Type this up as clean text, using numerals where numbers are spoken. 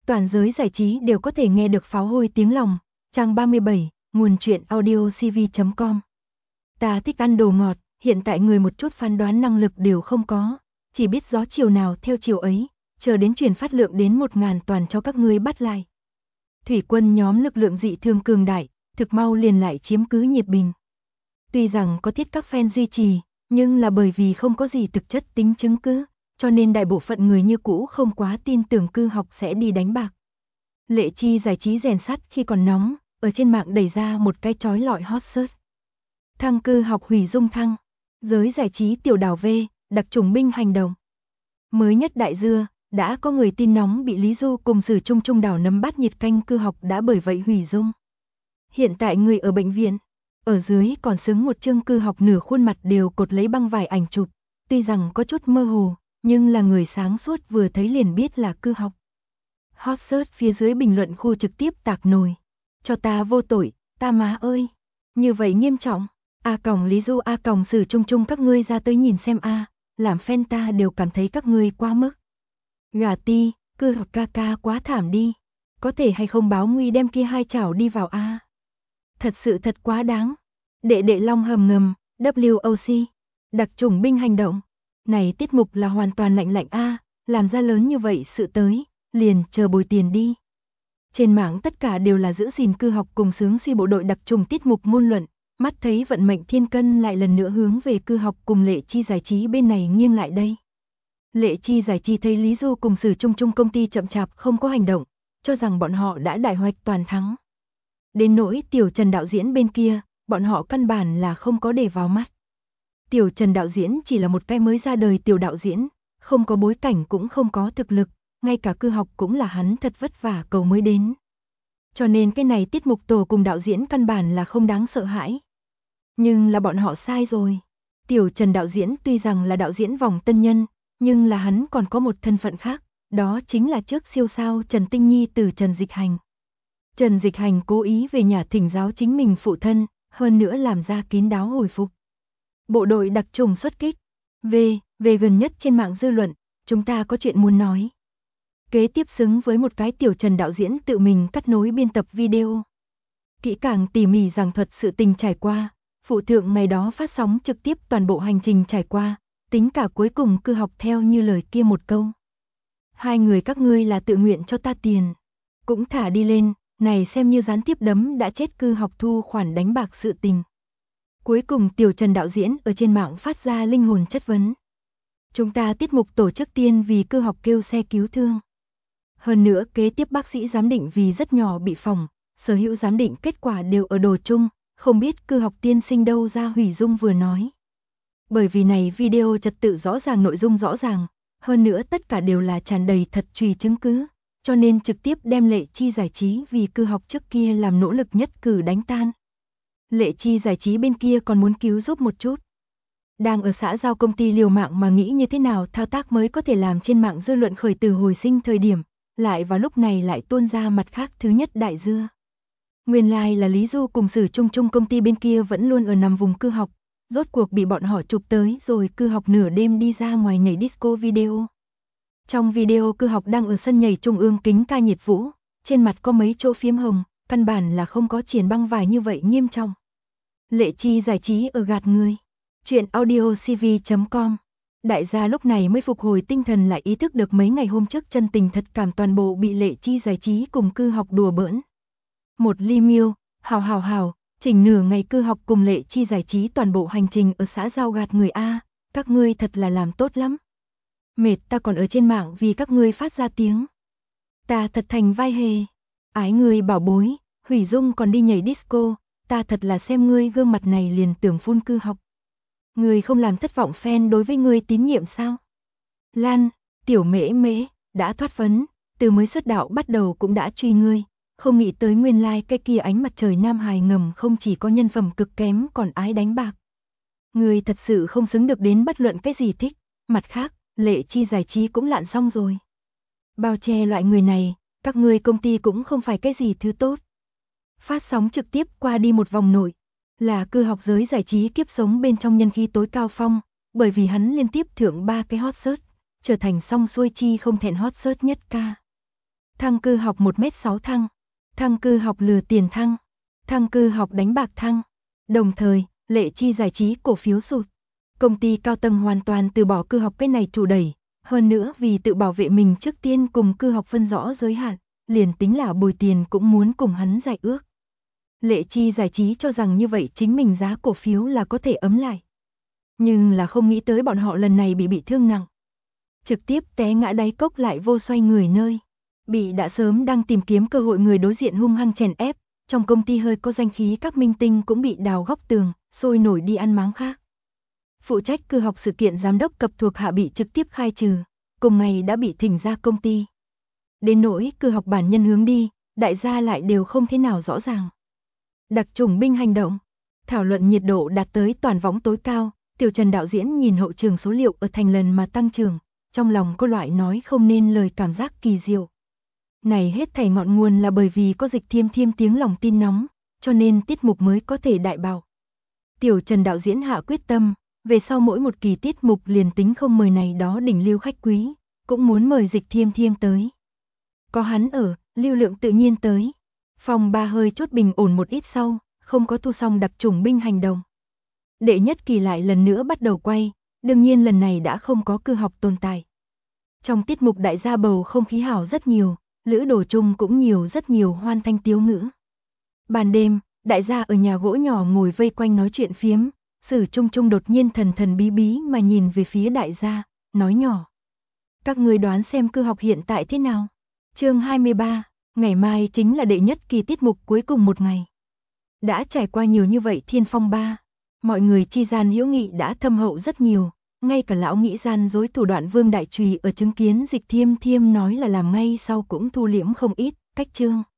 Toàn giới giải trí đều có thể nghe được pháo hôi tiếng lòng. Trang 37, nguồn truyện audio cv.com. Ta thích ăn đồ ngọt, hiện tại người một chút phán đoán năng lực đều không có, chỉ biết gió chiều nào theo chiều ấy, chờ đến truyền phát lượng đến 1000 toàn cho các ngươi bắt lại. Thủy quân nhóm lực lượng dị thường cường đại, thực mau liền lại chiếm cứ nhiệt bình. Tuy rằng có thiết các fan duy trì, nhưng là bởi vì không có gì thực chất tính chứng cứ, cho nên đại bộ phận người như cũ không quá tin tưởng Cư Học sẽ đi đánh bạc. Lệ Chi giải trí rèn sắt khi còn nóng, ở trên mạng đẩy ra một cái chói lọi hot search. Thăng Cư Học hủy dung thăng, giới giải trí tiểu đảo V, đặc chủng binh hành động. Mới nhất đại dưa, đã có người tin nóng bị Lý Du cùng Sử Trung Trung đảo nấm bát nhiệt canh Cư Học đã bởi vậy hủy dung. Hiện tại người ở bệnh viện, ở dưới còn xứng một chương Cư Học nửa khuôn mặt đều cột lấy băng vải ảnh chụp, tuy rằng có chút mơ hồ, nhưng là người sáng suốt vừa thấy liền biết là Cư Học. Hot search phía dưới bình luận khu trực tiếp tạc nồi. Cho ta vô tội, ta má ơi. Như vậy nghiêm trọng. Lý Du Sử Trung Trung các ngươi ra tới nhìn xem làm fan ta đều cảm thấy các ngươi quá mức. Gà ti, Cư Học ca ca quá thảm đi. Có thể hay không báo nguy đem kia hai chảo đi vào Thật sự thật quá đáng. Đệ đệ long hầm ngầm, WOC. Đặc chủng binh hành động. Này tiết mục là hoàn toàn lạnh làm ra lớn như vậy sự tới, liền chờ bồi tiền đi. Trên mạng tất cả đều là giữ gìn Cư Học cùng sướng suy bộ đội đặc trùng tiết mục ngôn luận, mắt thấy vận mệnh thiên cân lại lần nữa hướng về Cư Học cùng Lệ Chi giải trí bên này nghiêng lại đây. Lệ Chi giải trí thấy Lý Du cùng Sử Trung Trung công ty chậm chạp không có hành động, cho rằng bọn họ đã đại hoạch toàn thắng. Đến nỗi Tiểu Trần đạo diễn bên kia, bọn họ căn bản là không có để vào mắt. Tiểu Trần đạo diễn chỉ là một cái mới ra đời tiểu đạo diễn, không có bối cảnh cũng không có thực lực, ngay cả Cư Học cũng là hắn thật vất vả cầu mới đến. Cho nên cái này tiết mục tổ cùng đạo diễn căn bản là không đáng sợ hãi. Nhưng là bọn họ sai rồi. Tiểu Trần đạo diễn tuy rằng là đạo diễn vòng tân nhân, nhưng là hắn còn có một thân phận khác, đó chính là trước siêu sao Trần Tinh Nhi từ Trần Dịch Hành. Trần Dịch Hành cố ý về nhà thỉnh giáo chính mình phụ thân, hơn nữa làm ra kín đáo hồi phục. Bộ đội đặc trùng xuất kích. Về gần nhất trên mạng dư luận, chúng ta có chuyện muốn nói. Kế tiếp xứng với một cái Tiểu Trần đạo diễn tự mình cắt nối biên tập video. Kỹ càng tỉ mỉ giảng thuật sự tình trải qua, phụ thượng ngày đó phát sóng trực tiếp toàn bộ hành trình trải qua, tính cả cuối cùng Cư Học theo như lời kia một câu. Hai người các ngươi là tự nguyện cho ta tiền, cũng thả đi lên, này xem như gián tiếp đấm đã chết Cư Học thu khoản đánh bạc sự tình. Cuối cùng Tiểu Trần đạo diễn ở trên mạng phát ra linh hồn chất vấn. Chúng ta tiết mục tổ chức tiên vì Cư Học kêu xe cứu thương. Hơn nữa kế tiếp bác sĩ giám định vì rất nhỏ bị phỏng, sở hữu giám định kết quả đều ở đồ chung, không biết Cư Học tiên sinh đâu ra hủy dung vừa nói. Bởi vì này video trật tự rõ ràng nội dung rõ ràng, hơn nữa tất cả đều là tràn đầy thật trùy chứng cứ, cho nên trực tiếp đem Lệ Chi giải trí vì Cư Học trước kia làm nỗ lực nhất cử đánh tan. Lệ Chi giải trí bên kia còn muốn cứu giúp một chút. Đang ở xã giao công ty liều mạng mà nghĩ như thế nào thao tác mới có thể làm trên mạng dư luận khởi từ hồi sinh thời điểm, lại vào lúc này lại tuôn ra mặt khác thứ nhất đại dưa. Nguyên lai là Lý Du cùng Sử Trung Trung công ty bên kia vẫn luôn ở nằm vùng Cư Học, rốt cuộc bị bọn họ chụp tới rồi Cư Học nửa đêm đi ra ngoài nhảy disco video. Trong video Cư Học đang ở sân nhảy trung ương kính ca nhiệt vũ, trên mặt có mấy chỗ phiếm hồng, căn bản là không có triển băng vải như vậy nghiêm trọng. Lệ Chi giải trí ở gạt người. Chuyện audio cv.com. Đại gia lúc này mới phục hồi tinh thần lại ý thức được mấy ngày hôm trước chân tình thật cảm toàn bộ bị Lệ Chi giải trí cùng Cư Học đùa bỡn. Một ly miêu, hào, chỉnh nửa ngày Cư Học cùng Lệ Chi giải trí toàn bộ hành trình ở xã giao gạt người các ngươi thật là làm tốt lắm. Mệt ta còn ở trên mạng vì các ngươi phát ra tiếng. Ta thật thành vai hề. Ái ngươi bảo bối, hủy dung còn đi nhảy disco, ta thật là xem ngươi gương mặt này liền tưởng phun Cư Học. Ngươi không làm thất vọng fan đối với ngươi tín nhiệm sao? Lan, tiểu mễ, đã thoát phấn, từ mới xuất đạo bắt đầu cũng đã truy ngươi, không nghĩ tới nguyên lai cái kia ánh mặt trời nam hài ngầm không chỉ có nhân phẩm cực kém còn ái đánh bạc. Ngươi thật sự không xứng được đến bất luận cái gì thích, mặt khác, Lệ Chi giải trí cũng lạn xong rồi. Bao che loại người này, các ngươi công ty cũng không phải cái gì thứ tốt. Phát sóng trực tiếp qua đi một vòng nổi, là Cư Học giới giải trí kiếp sống bên trong nhân khí tối cao phong, bởi vì hắn liên tiếp thượng 3 cái hot search, trở thành song xuôi chi không thẹn hot search nhất ca. Thăng cư học 1m6 thăng, thăng cư học lừa tiền thăng, thăng cư học đánh bạc thăng. Đồng thời, Lệ Chi giải trí cổ phiếu sụt. Công ty cao tầng hoàn toàn từ bỏ cư học cái này chủ đẩy, hơn nữa vì tự bảo vệ mình trước tiên cùng cư học phân rõ giới hạn, liền tính là bồi tiền cũng muốn cùng hắn giải ước. Lệ Chi giải trí cho rằng như vậy chính mình giá cổ phiếu là có thể ấm lại. Nhưng là không nghĩ tới bọn họ lần này bị thương nặng. Trực tiếp té ngã đáy cốc lại vô xoay người nơi. Bị đã sớm đang tìm kiếm cơ hội người đối diện hung hăng chèn ép, trong công ty hơi có danh khí các minh tinh cũng bị đào góc tường, sôi nổi đi ăn máng khác. Phụ trách cư học sự kiện giám đốc cấp thuộc hạ bị trực tiếp khai trừ, cùng ngày đã bị thỉnh ra công ty. Đến nỗi cư học bản nhân hướng đi, đại gia lại đều không thế nào rõ ràng. Đặc chủng binh hành động, thảo luận nhiệt độ đạt tới toàn võng tối cao, Tiểu Trần đạo diễn nhìn hậu trường số liệu ở thành lần mà tăng trưởng, trong lòng có loại nói không nên lời cảm giác kỳ diệu. Này hết thảy ngọn nguồn là bởi vì có Dịch Thiêm Thiêm tiếng lòng tin nóng, cho nên tiết mục mới có thể đại bạo. Tiểu Trần đạo diễn hạ quyết tâm, về sau mỗi một kỳ tiết mục liền tính không mời này đó đỉnh lưu khách quý, cũng muốn mời Dịch Thiêm Thiêm tới. Có hắn ở, lưu lượng tự nhiên tới. Phòng 3 hơi chốt bình ổn một ít sau, không có thu xong đặc chủng binh hành động. Đệ nhất kỳ lại lần nữa bắt đầu quay, đương nhiên lần này đã không có cư học tồn tại. Trong tiết mục đại gia bầu không khí hảo rất nhiều, Lữ Đồ Chung cũng nhiều rất nhiều hoan thanh tiếu ngữ. Ban đêm, đại gia ở nhà gỗ nhỏ ngồi vây quanh nói chuyện phiếm, Sử Trung Trung đột nhiên thần thần bí bí mà nhìn về phía đại gia, nói nhỏ. Các người đoán xem cư học hiện tại thế nào? Chương 23, ngày mai chính là đệ nhất kỳ tiết mục cuối cùng một ngày. Đã trải qua nhiều như vậy thiên phong ba, mọi người chi gian hữu nghị đã thâm hậu rất nhiều, ngay cả lão nghĩ gian dối thủ đoạn Vương Đại Trùy ở chứng kiến Dịch Thiêm Thiêm nói là làm ngay sau cũng thu liễm không ít, cách chương.